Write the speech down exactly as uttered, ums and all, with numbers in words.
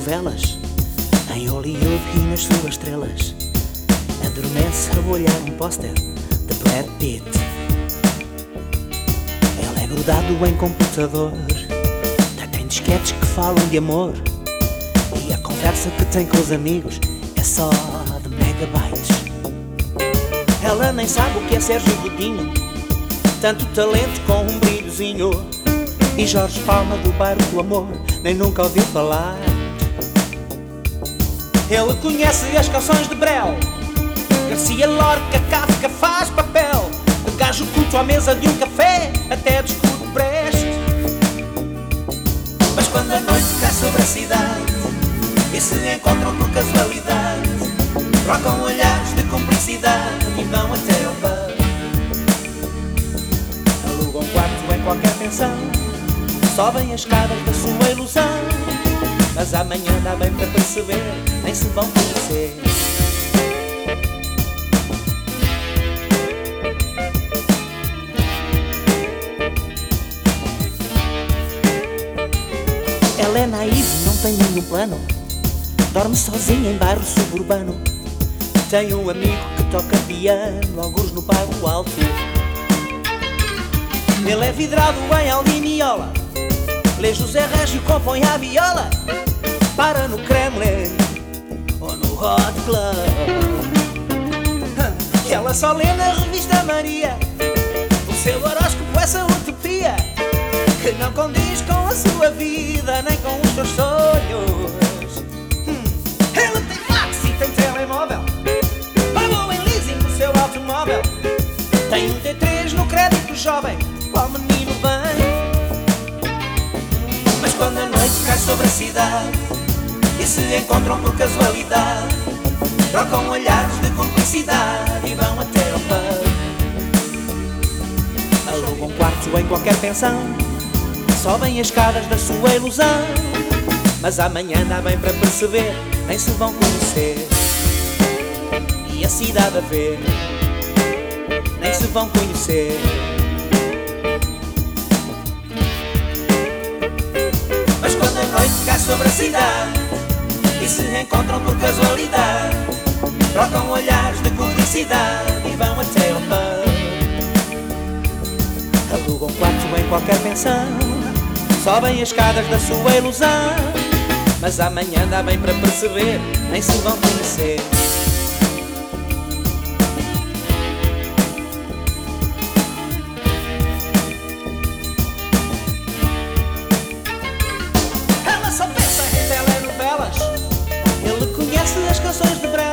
telenovelas, em Hollywood e nas suas estrelas. Adormece a olhar um póster de Brad Pitt. Ele é grudado em computador, tem disquetes que falam de amor, e a conversa que tem com os amigos é só de megabytes. Ela nem sabe o que é Sérgio Godinho, tanto talento com um brilhozinho, e Jorge Palma do bairro do amor nem nunca ouviu falar. Ele conhece as canções de Brel, Garcia Lorca, Kafka faz papel de gajo culto à mesa de um café, até discute Brecht. Mas quando a noite cai sobre a cidade e se encontram por casualidade, trocam olhares de cumplicidade e vão até ao pub. Alugam quarto em qualquer pensão, sobem as escadas da sua ilusão, mas amanhã dá bem para perceber, nem se vão conhecer. Ela é naiva, não tem nenhum plano, dorme sozinha em bairro suburbano. Tem um amigo que toca piano, alguns no bairro alto. Ele é vidrado em Aldimiola, lê José Régio, compõe a viola, para no Kremlin ou no Hot Club. Ela só lê na revista Maria o seu horóscopo, essa utopia que não condiz com a sua vida, nem com os seus sonhos. hum. Ela tem fax e tem telemóvel, pagou em leasing o seu automóvel, tem um T três no crédito jovem, qual menino bem. Mas quando a noite cai sobre a cidade e se encontram por casualidade, trocam olhares de cumplicidade e vão até ao pub. Alugam quartos em qualquer pensão, sobem as escadas da sua ilusão, mas amanhã dá bem para perceber, nem se vão conhecer. E a cidade a ver, nem se vão conhecer. Mas quando a noite cai sobre a cidade e se encontram por casualidade, trocam olhares de cumplicidade e vão até ao pub. Alugam quarto em qualquer pensão, sobem as escadas da sua ilusão, mas amanhã dá bem para perceber, nem se vão conhecer. Ela só pensa em telenovelas, ele conhece as canções de Brel,